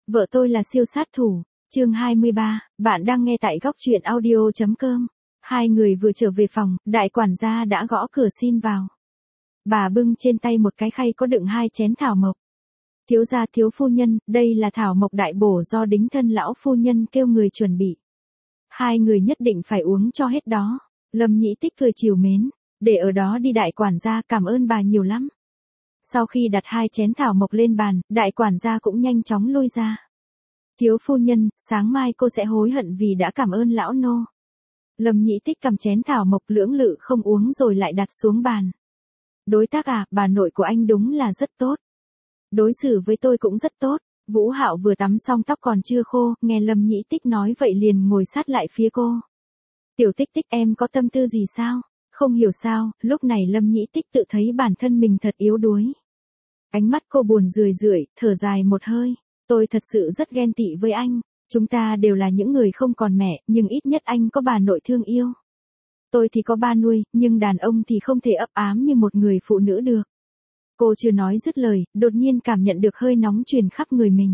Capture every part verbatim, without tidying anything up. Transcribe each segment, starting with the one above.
Vợ tôi là siêu sát thủ, chương hai mươi ba, bạn đang nghe tại góc truyện audio.com. Hai người vừa trở về phòng, đại quản gia đã gõ cửa xin vào. Bà bưng trên tay một cái khay có đựng hai chén thảo mộc. Thiếu gia thiếu phu nhân, đây là thảo mộc đại bổ do đính thân lão phu nhân kêu người chuẩn bị. Hai người nhất định phải uống cho hết đó. Lâm Nhĩ Tích cười trìu mến, để ở đó đi đại quản gia, cảm ơn bà nhiều lắm. Sau khi đặt hai chén thảo mộc lên bàn, đại quản gia cũng nhanh chóng lui ra. Thiếu phu nhân, sáng mai cô sẽ hối hận vì đã cảm ơn lão nô. Lâm Nhĩ Tích cầm chén thảo mộc lưỡng lự không uống rồi lại đặt xuống bàn. Đối tác à, bà nội của anh đúng là rất tốt. Đối xử với tôi cũng rất tốt. Vũ Hạo vừa tắm xong tóc còn chưa khô, nghe Lâm Nhĩ Tích nói vậy liền ngồi sát lại phía cô. Tiểu Tích Tích, em có tâm tư gì sao? Không hiểu sao, lúc này Lâm Nhĩ Tích tự thấy bản thân mình thật yếu đuối. Ánh mắt cô buồn rười rượi, thở dài một hơi. Tôi thật sự rất ghen tị với anh. Chúng ta đều là những người không còn mẹ, nhưng ít nhất anh có bà nội thương yêu. Tôi thì có ba nuôi, nhưng đàn ông thì không thể ấp ám như một người phụ nữ được. Cô chưa nói dứt lời, đột nhiên cảm nhận được hơi nóng truyền khắp người mình.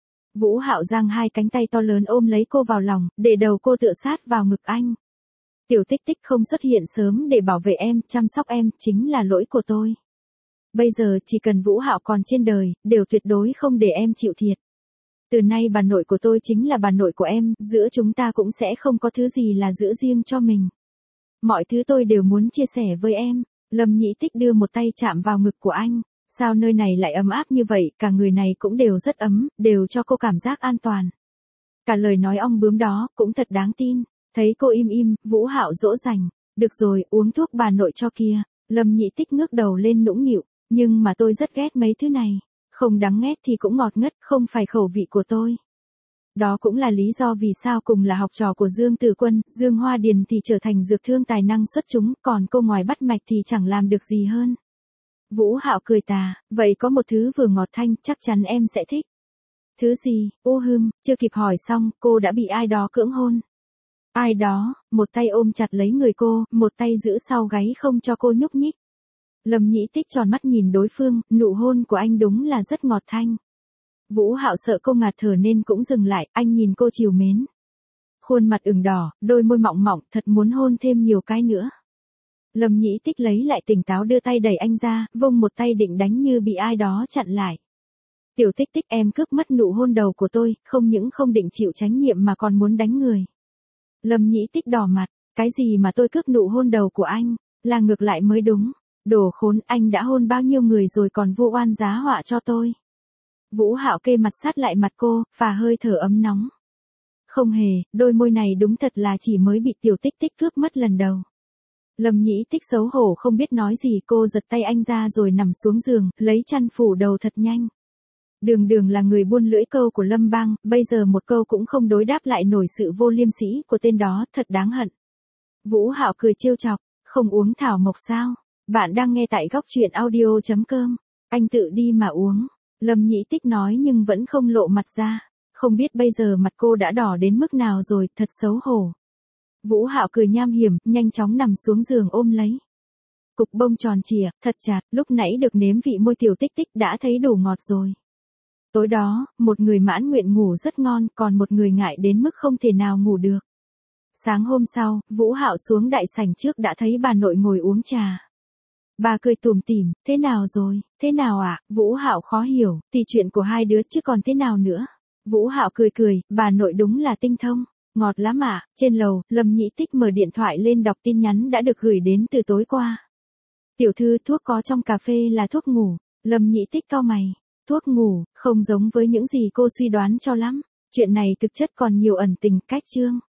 Vũ Hạo giang hai cánh tay to lớn ôm lấy cô vào lòng, để đầu cô tựa sát vào ngực anh. Tiểu Tích Tích không xuất hiện sớm để bảo vệ em, chăm sóc em, chính là lỗi của tôi. Bây giờ chỉ cần Vũ Hạo còn trên đời, đều tuyệt đối không để em chịu thiệt. Từ nay bà nội của tôi chính là bà nội của em, giữa chúng ta cũng sẽ không có thứ gì là giữ riêng cho mình. Mọi thứ tôi đều muốn chia sẻ với em. Lâm Nhĩ Tích đưa một tay chạm vào ngực của anh. Sao nơi này lại ấm áp như vậy, cả người này cũng đều rất ấm, đều cho cô cảm giác an toàn. Cả lời nói ong bướm đó, cũng thật đáng tin. Thấy cô im im, Vũ Hạo dỗ dành. Được rồi, uống thuốc bà nội cho kia. Lâm Nhĩ Tích ngước đầu lên nũng nịu. Nhưng mà tôi rất ghét mấy thứ này. Không đắng nghét thì cũng ngọt ngất, không phải khẩu vị của tôi. Đó cũng là lý do vì sao cùng là học trò của Dương Tử Quân, Dương Hoa Điền thì trở thành dược thương tài năng xuất chúng, còn cô ngoài bắt mạch thì chẳng làm được gì hơn. Vũ Hạo cười tà, vậy có một thứ vừa ngọt thanh, chắc chắn em sẽ thích. Thứ gì? Ô hừm, chưa kịp hỏi xong, cô đã bị ai đó cưỡng hôn. Ai đó, một tay ôm chặt lấy người cô, một tay giữ sau gáy không cho cô nhúc nhích. Lâm Nhĩ Tích tròn mắt nhìn đối phương, nụ hôn của anh đúng là rất ngọt thanh. Vũ Hạo sợ cô ngạt thở nên cũng dừng lại, anh nhìn cô trìu mến. Khuôn mặt ửng đỏ, đôi môi mọng mọng, thật muốn hôn thêm nhiều cái nữa. Lâm Nhĩ Tích lấy lại tỉnh táo đưa tay đẩy anh ra, vung một tay định đánh như bị ai đó chặn lại. Tiểu Tích Tích, em cướp mất nụ hôn đầu của tôi, không những không định chịu trách nhiệm mà còn muốn đánh người. Lâm Nhĩ Tích đỏ mặt, cái gì mà tôi cướp nụ hôn đầu của anh, là ngược lại mới đúng. Đồ khốn, anh đã hôn bao nhiêu người rồi còn vu oan giá họa cho tôi. Vũ Hạo kê mặt sát lại mặt cô, phà hơi thở ấm nóng. Không hề, đôi môi này đúng thật là chỉ mới bị Tiểu Tích Tích cướp mất lần đầu. Lâm Nhĩ Tích xấu hổ không biết nói gì, cô giật tay anh ra rồi nằm xuống giường, lấy chăn phủ đầu thật nhanh. Đường Đường là người buôn lưỡi câu của Lâm Bang, bây giờ một câu cũng không đối đáp lại nổi sự vô liêm sỉ của tên đó, thật đáng hận. Vũ Hạo cười trêu chọc, không uống thảo mộc sao? Bạn đang nghe tại góc truyện audio.com. Anh tự đi mà uống. Lâm Nhĩ Tích nói nhưng vẫn không lộ mặt ra. Không biết bây giờ mặt cô đã đỏ đến mức nào rồi, thật xấu hổ. Vũ Hạo cười nham hiểm, nhanh chóng nằm xuống giường ôm lấy. Cục bông tròn trịa, thật chặt, lúc nãy được nếm vị môi Tiểu Tích Tích đã thấy đủ ngọt rồi. Tối đó, một người mãn nguyện ngủ rất ngon, còn một người ngại đến mức không thể nào ngủ được. Sáng hôm sau, Vũ Hạo xuống đại sảnh trước đã thấy bà nội ngồi uống trà. Bà cười tủm tỉm, thế nào rồi, thế nào ạ? À? Vũ Hạo khó hiểu, thì chuyện của hai đứa chứ còn thế nào nữa. Vũ Hạo cười cười, bà nội đúng là tinh thông, ngọt lắm ạ. À? Trên lầu, Lâm Nhĩ Tích mở điện thoại lên đọc tin nhắn đã được gửi đến từ tối qua. Tiểu thư, thuốc có trong cà phê là thuốc ngủ. Lâm Nhĩ Tích cau mày, thuốc ngủ, không giống với những gì cô suy đoán cho lắm. Chuyện này thực chất còn nhiều ẩn tình, cách chương.